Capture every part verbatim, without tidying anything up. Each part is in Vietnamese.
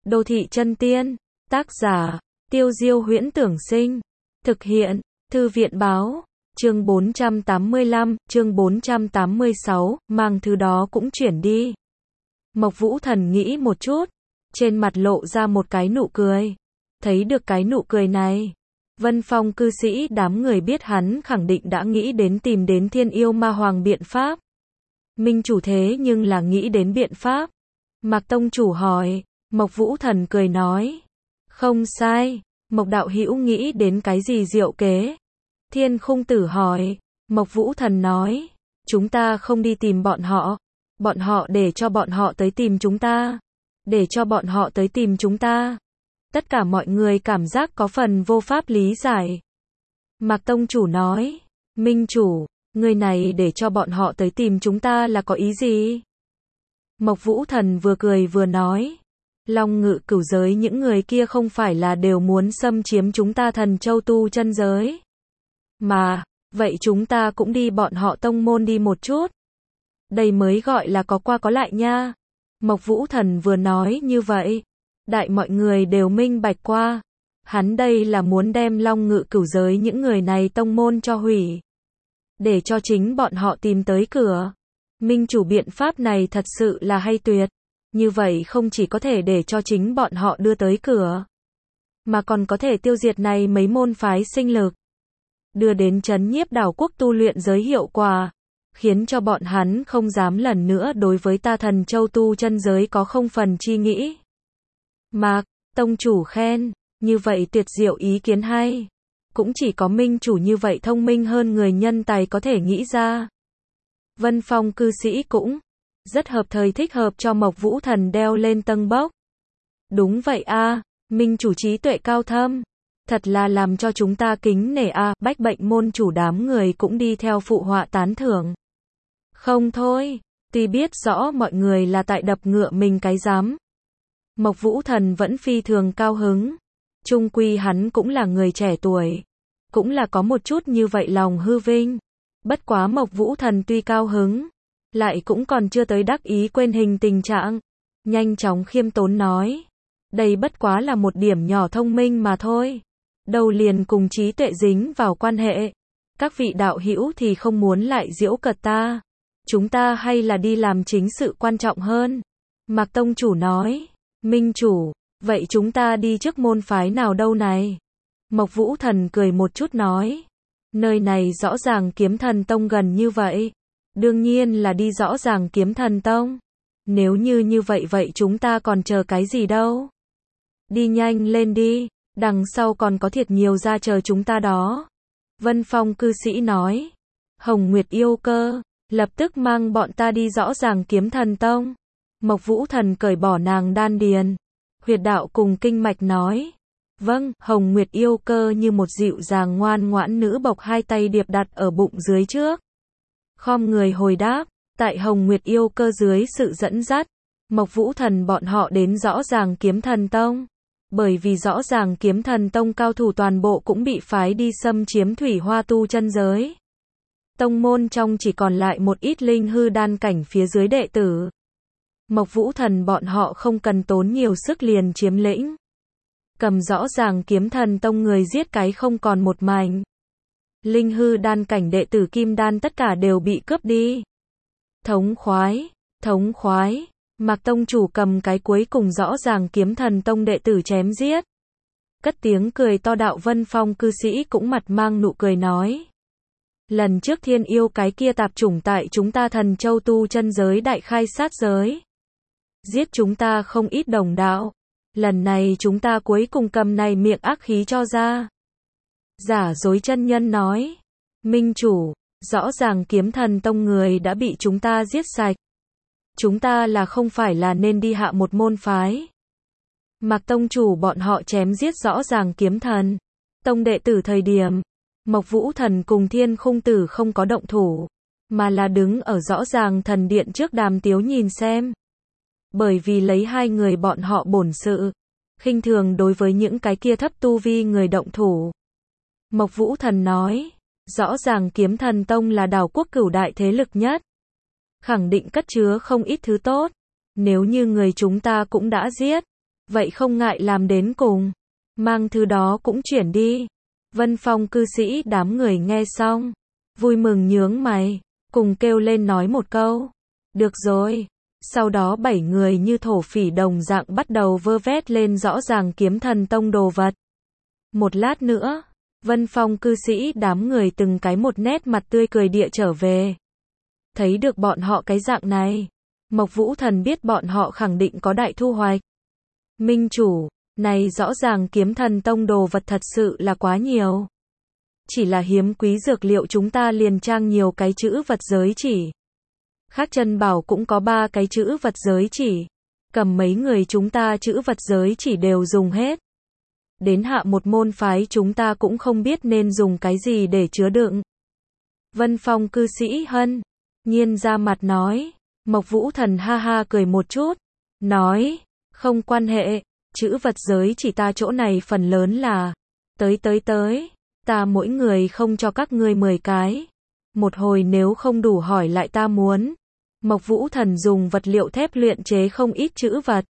Đô thị chân tiên, tác giả, Tiêu Diêu Huyễn Tưởng Sinh, thực hiện, Thư viện Báo, chương bốn trăm tám mươi lăm, chương bốn trăm tám mươi sáu, mang thứ đó cũng chuyển đi. Mộc Vũ Thần nghĩ một chút, trên mặt lộ ra một cái nụ cười. Thấy được cái nụ cười này, Vân Phong cư sĩ đám người biết hắn khẳng định đã nghĩ đến tìm đến Thiên Yêu Ma Hoàng biện pháp. Minh chủ thế nhưng là nghĩ đến biện pháp. Mạc tông chủ hỏi, Mộc Vũ Thần cười nói, không sai, Mộc đạo hữu nghĩ đến cái gì diệu kế? Thiên Khung Tử hỏi, Mộc Vũ Thần nói, chúng ta không đi tìm bọn họ, bọn họ để cho bọn họ tới tìm chúng ta, để cho bọn họ tới tìm chúng ta. Tất cả mọi người cảm giác có phần vô pháp lý giải. Mạc tông chủ nói, Minh chủ, người này để cho bọn họ tới tìm chúng ta là có ý gì? Mộc Vũ Thần vừa cười vừa nói, Long Ngự Cửu giới những người kia không phải là đều muốn xâm chiếm chúng ta Thần Châu tu chân giới. Mà, vậy chúng ta cũng đi bọn họ tông môn đi một chút. Đây mới gọi là có qua có lại nha. Mộc Vũ Thần vừa nói như vậy, đại mọi người đều minh bạch qua. Hắn đây là muốn đem Long Ngự Cửu giới những người này tông môn cho hủy, để cho chính bọn họ tìm tới cửa. Minh chủ biện pháp này thật sự là hay tuyệt. Như vậy không chỉ có thể để cho chính bọn họ đưa tới cửa, mà còn có thể tiêu diệt này mấy môn phái sinh lực, đưa đến trấn nhiếp đảo quốc tu luyện giới hiệu quả, khiến cho bọn hắn không dám lần nữa đối với ta Thần Châu tu chân giới có không phần chi nghĩ. Mạc tông chủ khen, như vậy tuyệt diệu ý kiến hay. Cũng chỉ có Minh chủ như vậy thông minh hơn người nhân tài có thể nghĩ ra. Vân Phong cư sĩ cũng rất hợp thời thích hợp cho Mộc Vũ Thần đeo lên tân bốc. Đúng vậy a, à, Minh chủ trí tuệ cao thâm, thật là làm cho chúng ta kính nể a, à. Bách Bệnh môn chủ đám người cũng đi theo phụ họa tán thưởng. Không thôi, tuy biết rõ mọi người là tại đập ngựa mình cái rắm, Mộc Vũ Thần vẫn phi thường cao hứng. Chung quy hắn cũng là người trẻ tuổi, cũng là có một chút như vậy lòng hư vinh. Bất quá Mộc Vũ Thần tuy cao hứng, lại cũng còn chưa tới đắc ý quên hình tình trạng. Nhanh chóng khiêm tốn nói, đây bất quá là một điểm nhỏ thông minh mà thôi. Đâu liền cùng trí tuệ dính vào quan hệ. Các vị đạo hữu thì không muốn lại giễu cợt ta. Chúng ta hay là đi làm chính sự quan trọng hơn. Mạc tông chủ nói, Minh chủ, vậy chúng ta đi trước môn phái nào đâu này? Mộc Vũ Thần cười một chút nói, nơi này rõ ràng Kiếm Thần Tông gần như vậy. Đương nhiên là đi rõ ràng Kiếm Thần Tông. Nếu như như vậy vậy chúng ta còn chờ cái gì đâu? Đi nhanh lên đi, đằng sau còn có thiệt nhiều ra chờ chúng ta đó. Vân Phong cư sĩ nói, Hồng Nguyệt yêu cơ, lập tức mang bọn ta đi rõ ràng Kiếm Thần Tông. Mộc Vũ Thần cởi bỏ nàng đan điền, huyệt đạo cùng kinh mạch nói, vâng. Hồng Nguyệt yêu cơ như một dịu dàng ngoan ngoãn nữ bộc hai tay điệp đặt ở bụng dưới trước, khom người hồi đáp. Tại Hồng Nguyệt yêu cơ dưới sự dẫn dắt, Mộc Vũ Thần bọn họ đến rõ ràng Kiếm Thần Tông. Bởi vì rõ ràng Kiếm Thần Tông cao thủ toàn bộ cũng bị phái đi xâm chiếm thủy hoa tu chân giới. Tông môn trong chỉ còn lại một ít linh hư đan cảnh phía dưới đệ tử. Mộc Vũ Thần bọn họ không cần tốn nhiều sức liền chiếm lĩnh, cầm rõ ràng Kiếm Thần Tông người giết cái không còn một mảnh. Linh hư đan cảnh đệ tử kim đan tất cả đều bị cướp đi. Thống khoái, thống khoái, Mạc tông chủ cầm cái cuối cùng rõ ràng Kiếm Thần Tông đệ tử chém giết. Cất tiếng cười to. Đạo Vân Phong cư sĩ cũng mặt mang nụ cười nói, lần trước thiên yêu cái kia tạp chủng tại chúng ta Thần Châu tu chân giới đại khai sát giới, giết chúng ta không ít đồng đạo. Lần này chúng ta cuối cùng cầm này miệng ác khí cho ra. Giả dối chân nhân nói, Minh chủ, rõ ràng Kiếm Thần Tông người đã bị chúng ta giết sạch. Chúng ta là không phải là nên đi hạ một môn phái. Mạc tông chủ bọn họ chém giết rõ ràng Kiếm Thần Tông đệ tử thời điểm, Mộc Vũ Thần cùng Thiên Khung Tử không có động thủ, mà là đứng ở rõ ràng thần điện trước đàm tiếu nhìn xem. Bởi vì lấy hai người bọn họ bổn sự, khinh thường đối với những cái kia thấp tu vi người động thủ. Mộc Vũ Thần nói, rõ ràng Kiếm Thần Tông là đảo quốc cửu đại thế lực nhất, khẳng định cất chứa không ít thứ tốt. Nếu như người chúng ta cũng đã giết, Vậy không ngại làm đến cùng. Mang thứ đó cũng chuyển đi. Vân Phong cư sĩ đám người nghe xong. Vui mừng nhướng mày. Cùng kêu lên nói một câu. Được rồi. Sau đó bảy người như thổ phỉ đồng dạng bắt đầu vơ vét lên rõ ràng kiếm thần tông đồ vật. Một lát nữa, Vân Phong cư sĩ đám người từng cái một nét mặt tươi cười địa trở về. Thấy được bọn họ cái dạng này, Mộc Vũ Thần biết bọn họ khẳng định có đại thu hoạch. Minh chủ, này rõ ràng kiếm thần tông đồ vật thật sự là quá nhiều. Chỉ là hiếm quý dược liệu chúng ta liền trang nhiều cái chữ vật giới chỉ. Khác chân bảo cũng có ba cái chữ vật giới chỉ. Cầm mấy người chúng ta chữ vật giới chỉ đều dùng hết. Đến hạ một môn phái chúng ta cũng không biết nên dùng cái gì để chứa đựng. Vân Phong cư sĩ hân nhiên ra mặt nói. Mộc Vũ Thần ha ha cười một chút. Nói, không quan hệ, chữ vật giới chỉ ta chỗ này phần lớn là. Tới tới tới, ta mỗi người không cho các ngươi mười cái. Một hồi nếu không đủ hỏi lại ta muốn. Mộc Vũ Thần dùng vật liệu thép luyện chế không ít chữ vật.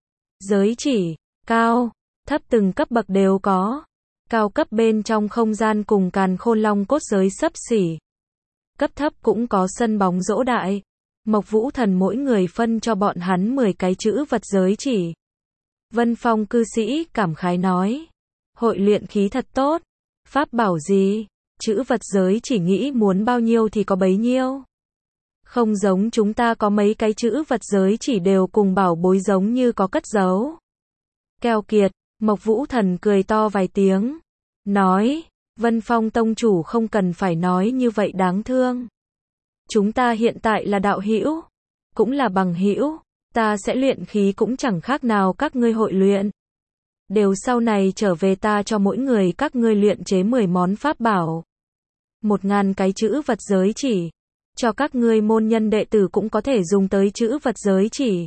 Giới chỉ, cao, thấp từng cấp bậc đều có. Cao cấp bên trong không gian cùng Càn Khôn Long cốt giới xấp xỉ. Cấp thấp cũng có sân bóng dỗ đại. Mộc Vũ Thần mỗi người phân cho bọn hắn mười cái chữ vật giới chỉ. Vân Phong cư sĩ cảm khái nói. Hội luyện khí thật tốt. Pháp bảo gì? Chữ vật giới chỉ nghĩ muốn bao nhiêu thì có bấy nhiêu. Không giống chúng ta có mấy cái chữ vật giới chỉ đều cùng bảo bối giống như có cất giấu. Keo kiệt, Mộc Vũ Thần cười to vài tiếng. Nói, Vân Phong tông chủ không cần phải nói như vậy đáng thương. Chúng ta hiện tại là đạo hữu, cũng là bằng hữu, ta sẽ luyện khí cũng chẳng khác nào các ngươi hội luyện. Đều sau này trở về ta cho mỗi người các ngươi luyện chế mười món pháp bảo. Một ngàn cái chữ vật giới chỉ. Cho các ngươi môn nhân đệ tử cũng có thể dùng tới chữ vật giới chỉ.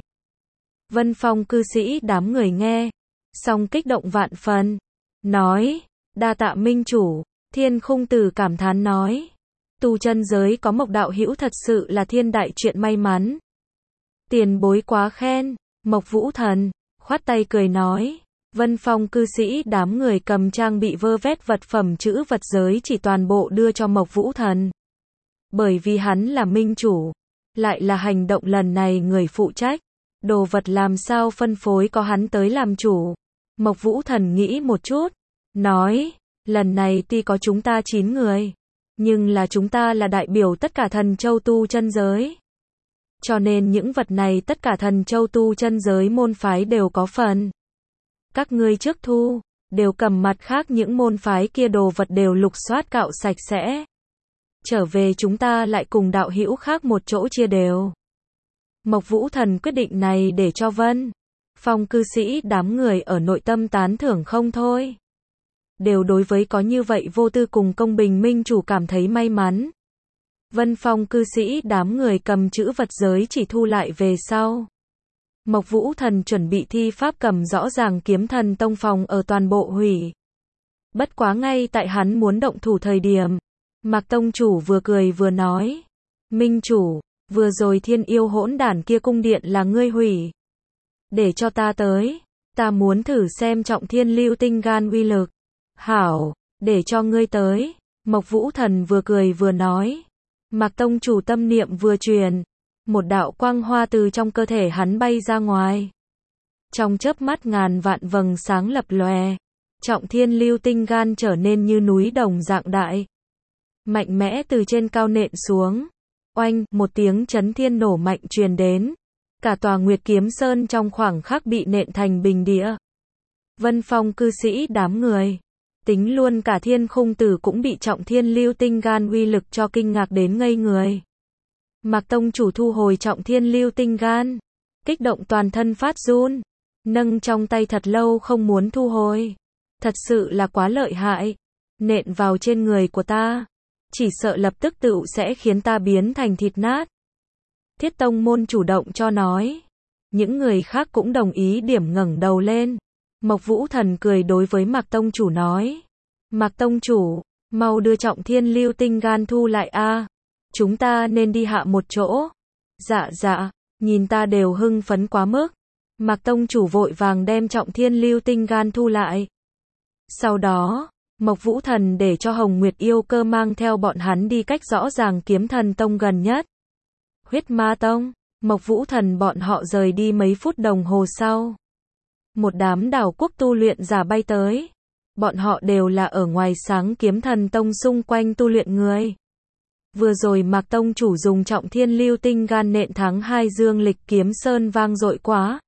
Vân Phong cư sĩ đám người nghe. Xong kích động vạn phần. Nói. Đa tạ minh chủ. Thiên Khung Tử cảm thán nói. Tu chân giới có Mộc đạo hữu thật sự là thiên đại chuyện may mắn. Tiền bối quá khen. Mộc Vũ Thần. Khoát tay cười nói. Vân Phong cư sĩ đám người cầm trang bị vơ vét vật phẩm chữ vật giới chỉ toàn bộ đưa cho Mộc Vũ Thần. Bởi vì hắn là minh chủ, lại là hành động lần này người phụ trách, đồ vật làm sao phân phối có hắn tới làm chủ. Mộc Vũ Thần nghĩ một chút, nói, lần này tuy có chúng ta chín người, nhưng là chúng ta là đại biểu tất cả thần châu tu chân giới. Cho nên những vật này tất cả thần châu tu chân giới môn phái đều có phần. Các ngươi trước thu, đều cầm mặt khác những môn phái kia đồ vật đều lục soát cạo sạch sẽ. Trở về chúng ta lại cùng đạo hữu khác một chỗ chia đều. Mộc Vũ Thần quyết định này để cho Vân Phong cư sĩ đám người ở nội tâm tán thưởng không thôi. Đều đối với có như vậy vô tư cùng công bình minh chủ cảm thấy may mắn. Vân Phong cư sĩ đám người cầm chữ vật giới chỉ thu lại về sau. Mộc Vũ Thần chuẩn bị thi pháp cầm rõ ràng kiếm thần tông phòng ở toàn bộ hủy. Bất quá ngay tại hắn muốn động thủ thời điểm. Mạc tông chủ vừa cười vừa nói. Minh chủ, vừa rồi thiên yêu hỗn đản kia cung điện là ngươi hủy. Để cho ta tới. Ta muốn thử xem trọng thiên lưu tinh gan uy lực. Hảo, để cho ngươi tới. Mộc Vũ Thần vừa cười vừa nói. Mạc tông chủ tâm niệm vừa truyền. Một đạo quang hoa từ trong cơ thể hắn bay ra ngoài. Trong chớp mắt ngàn vạn vầng sáng lập lòe. Trọng thiên lưu tinh gan trở nên như núi đồng dạng đại. Mạnh mẽ từ trên cao nện xuống. Oanh, một tiếng chấn thiên nổ mạnh truyền đến. Cả tòa Nguyệt Kiếm Sơn trong khoảng khắc bị nện thành bình địa. Vân Phong cư sĩ đám người. Tính luôn cả Thiên Khung Tử cũng bị trọng thiên lưu tinh gan uy lực cho kinh ngạc đến ngây người. Mạc tông chủ thu hồi trọng thiên lưu tinh gan. Kích động toàn thân phát run. Nâng trong tay thật lâu không muốn thu hồi. Thật sự là quá lợi hại. Nện vào trên người của ta. Chỉ sợ lập tức tựu sẽ khiến ta biến thành thịt nát. Thiết tông môn chủ động cho nói. Những người khác cũng đồng ý điểm ngẩng đầu lên. Mộc Vũ Thần cười đối với Mạc tông chủ nói. Mạc tông chủ, mau đưa trọng thiên lưu tinh gan thu lại a. Chúng ta nên đi hạ một chỗ. Dạ dạ, nhìn ta đều hưng phấn quá mức. Mạc tông chủ vội vàng đem Trọng Thiên Lưu Tinh Gan thu lại. Sau đó, Mộc Vũ Thần để cho Hồng Nguyệt Yêu Cơ mang theo bọn hắn đi cách rõ ràng Kiếm Thần Tông gần nhất. Huyết Ma Tông, Mộc Vũ Thần bọn họ rời đi mấy phút đồng hồ sau. Một đám đảo quốc tu luyện giả bay tới. Bọn họ đều là ở ngoài sáng Kiếm Thần Tông xung quanh tu luyện người. Vừa rồi Mạc tông chủ dùng Trọng Thiên Lưu Tinh Gan nện thắng hai Dương Lịch Kiếm Sơn vang dội quá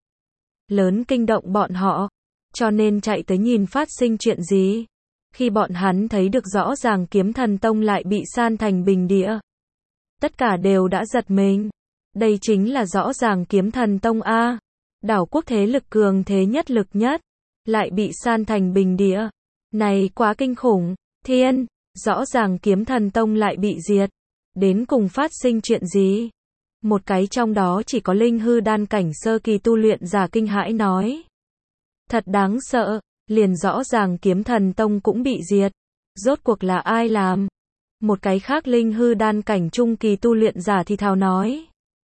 lớn kinh động bọn họ, cho nên chạy tới nhìn phát sinh chuyện gì. Khi bọn hắn thấy được rõ ràng Kiếm Thần Tông lại bị san thành bình địa, tất cả đều đã giật mình. Đây chính là rõ ràng Kiếm Thần Tông a, đảo quốc thế lực cường thế nhất lực nhất, lại bị san thành bình địa. Này quá kinh khủng, thiên, rõ ràng Kiếm Thần Tông lại bị diệt. Đến cùng phát sinh chuyện gì? Một cái trong đó chỉ có linh hư đan cảnh sơ kỳ tu luyện giả kinh hãi nói. Thật đáng sợ, liền rõ ràng Kiếm Thần Tông cũng bị diệt. Rốt cuộc là ai làm? Một cái khác linh hư đan cảnh trung kỳ tu luyện giả thì thào nói.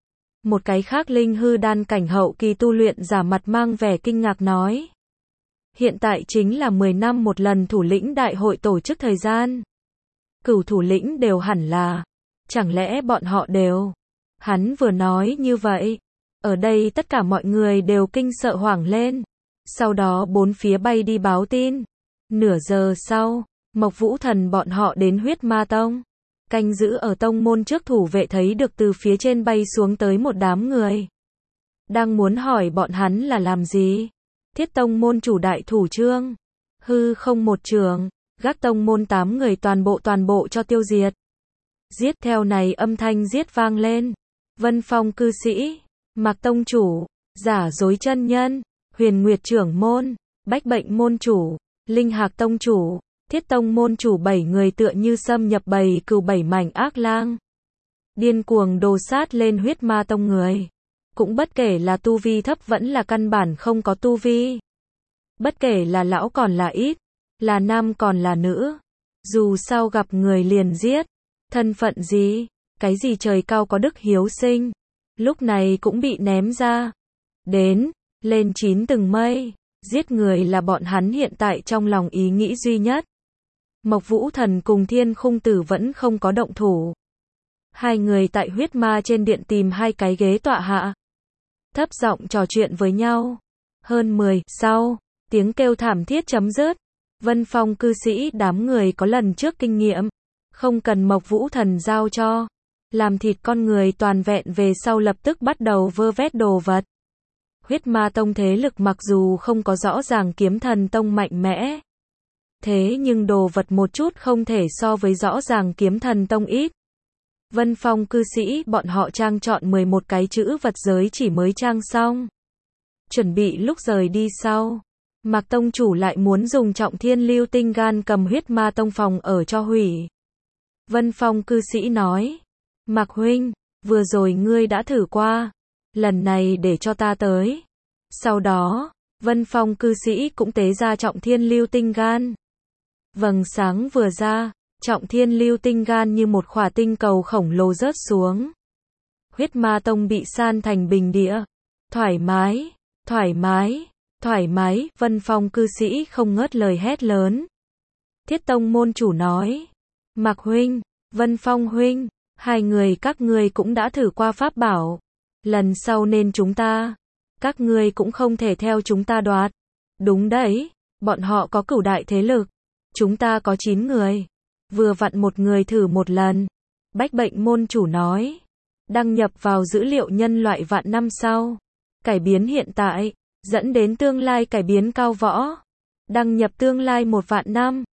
Một cái khác linh hư đan cảnh hậu kỳ tu luyện giả mặt mang vẻ kinh ngạc nói. Hiện tại chính là mười năm một lần thủ lĩnh đại hội tổ chức thời gian. Cửu thủ lĩnh đều hẳn là. Chẳng lẽ bọn họ đều? Hắn vừa nói như vậy. Ở đây tất cả mọi người đều kinh sợ hoảng lên. Sau đó bốn phía bay đi báo tin. Nửa giờ sau, Mộc Vũ Thần bọn họ đến Huyết Ma Tông. Canh giữ ở tông môn trước thủ vệ thấy được từ phía trên bay xuống tới một đám người. Đang muốn hỏi bọn hắn là làm gì? Thiết tông môn chủ đại thủ trương. Hư không một trường. Gác tông môn tám người toàn bộ toàn bộ cho tiêu diệt. Giết theo này âm thanh giết vang lên. Vân Phong cư sĩ, Mạc tông chủ, giả dối chân nhân, Huyền Nguyệt trưởng môn, Bách Bệnh môn chủ, Linh Hạc tông chủ, Thiết tông môn chủ bảy người tựa như xâm nhập bầy cừu bảy mảnh ác lang. Điên cuồng đồ sát lên Huyết Ma Tông người. Cũng bất kể là tu vi thấp vẫn là căn bản không có tu vi. Bất kể là lão còn là ít, là nam còn là nữ. Dù sao gặp người liền giết. Thân phận gì, cái gì trời cao có đức hiếu sinh, lúc này cũng bị ném ra. Đến, lên chín tầng mây, giết người là bọn hắn hiện tại trong lòng ý nghĩ duy nhất. Mộc Vũ Thần cùng Thiên Khung Tử vẫn không có động thủ. Hai người tại Huyết Ma trên điện tìm hai cái ghế tọa hạ. Thấp giọng trò chuyện với nhau. Hơn mười sau, tiếng kêu thảm thiết chấm dứt. Vân Phong cư sĩ đám người có lần trước kinh nghiệm. Không cần Mộc Vũ Thần giao cho. Làm thịt con người toàn vẹn về sau lập tức bắt đầu vơ vét đồ vật. Huyết Ma Tông thế lực mặc dù không có rõ ràng Kiếm Thần Tông mạnh mẽ. Thế nhưng đồ vật một chút không thể so với rõ ràng Kiếm Thần Tông ít. Vân Phong cư sĩ bọn họ trang chọn mười một cái chữ vật giới chỉ mới trang xong. Chuẩn bị lúc rời đi sau. Mạc Tông chủ lại muốn dùng Trọng Thiên Lưu Tinh Gan cầm Huyết Ma Tông phòng ở cho hủy. Vân Phong cư sĩ nói. Mạc huynh, vừa rồi ngươi đã thử qua. Lần này để cho ta tới. Sau đó, Vân Phong cư sĩ cũng tế ra Trọng Thiên Lưu Tinh Gan. Vầng sáng vừa ra, Trọng Thiên Lưu Tinh Gan như một khỏa tinh cầu khổng lồ rớt xuống. Huyết Ma Tông bị san thành bình địa. Thoải mái, thoải mái, thoải mái, Vân Phong cư sĩ không ngớt lời hét lớn. Thiết Tông môn chủ nói. Mạc huynh, Vân Phong huynh, hai người các ngươi cũng đã thử qua pháp bảo. Lần sau nên chúng ta, các ngươi cũng không thể theo chúng ta đoạt. Đúng đấy, bọn họ có cửu đại thế lực. Chúng ta có chín người. Vừa vặn một người thử một lần. Bách Bệnh môn chủ nói. Đăng nhập vào dữ liệu nhân loại vạn năm sau. Cải biến hiện tại, dẫn đến tương lai cải biến cao võ. Đăng nhập tương lai một vạn năm.